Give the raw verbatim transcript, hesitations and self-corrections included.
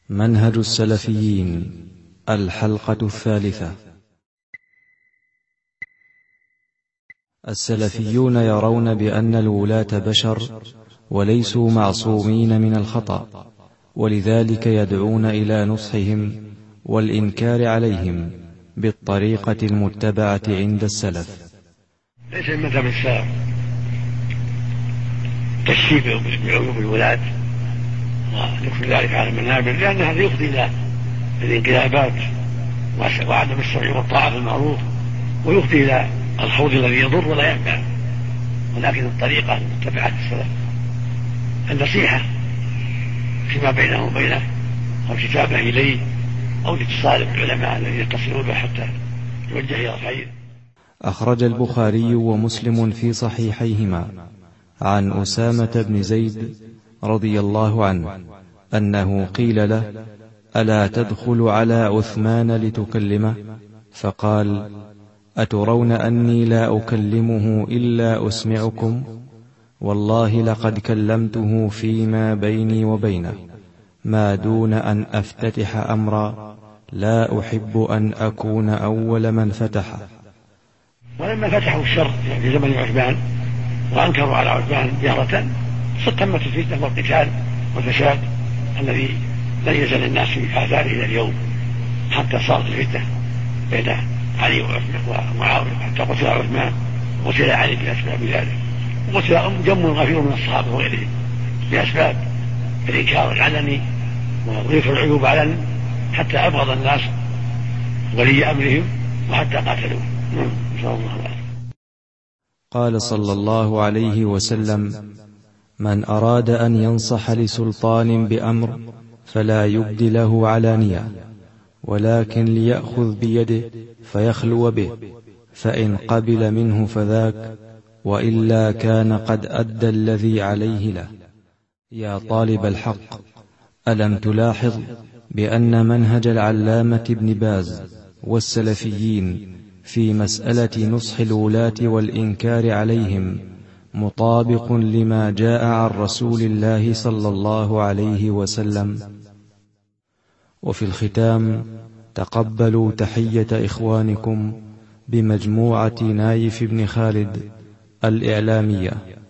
منهج السلفيين، الحلقة الثالثة. السلفيون يرون بأن الولاة بشر وليسوا معصومين من الخطأ، ولذلك يدعون إلى نصحهم والإنكار عليهم بالطريقة المتبعة عند السلف. ليس من مذهب السلف تشهير بعيوب الولاة وذكر ذلك على المنابر، لأن هذا يفضي إلى الانقلابات وعدم السمع والطاعة في المعروف، ويفضي إلى الخوض الذي يضر ولا ينفع. ولكن الطريقة المتبعة السلف النصيحة فيما بينه وبينه، أو كتابه إليه، أو الاتصال بالعلماء الذين يتصلون به حتى يوجه إلى الخير. أخرج البخاري ومسلم في صحيحيهما عن أسامة بن زيد رضي الله عنه أنه قيل له: ألا تدخل على عثمان لتكلمه؟ فقال: أترون أني لا أكلمه إلا أسمعكم؟ والله لقد كلمته فيما بيني وبينه، ما دون أن أفتتح أمرا لا أحب أن أكون أول من فتحه. ولما فتحوا الشر في زمن عثمان وأنكروا على عثمان جهرة، ستمت الفتنة والقتال والفساد الذي لن يزل الناس في آثاره إلى اليوم، حتى صارت الفتنة بين علي ومعاوية، حتى قتل عثمان وقتل علي بأسباب ذلك، وقتل جم غفير من الصحابة وغيرهم بأسباب الإنكار العلني وذكر العيوب علني، حتى أبغض الناس ولي أمرهم وحتى قاتلوه. قال صلى الله عليه وسلم: من أراد أن ينصح لسلطان بأمر فلا يبدي له علانية، ولكن ليأخذ بيده فيخلو به، فإن قبل منه فذاك، وإلا كان قد أدى الذي عليه له. يا طالب الحق، ألم تلاحظ بأن منهج العلامة ابن باز والسلفيين في مسألة نصح الولاة والإنكار عليهم مطابق لما جاء عن رسول الله صلى الله عليه وسلم؟ وفي الختام، تقبلوا تحية إخوانكم بمجموعة نايف بن خالد الإعلامية.